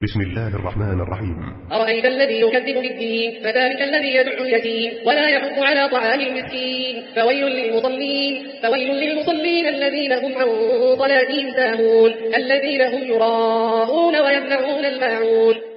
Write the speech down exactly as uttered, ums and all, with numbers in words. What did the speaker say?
بسم الله الرحمن الرحيم. أرأيت الذي يكذب بالدين فذلك الذي يدعو اليتيم ولا يحض على طعام المسكين فويل للمصلين فويل للمصلين الذين هم عن صلاتهم ساهون الذين هم يراءون ويمنعون الماعون.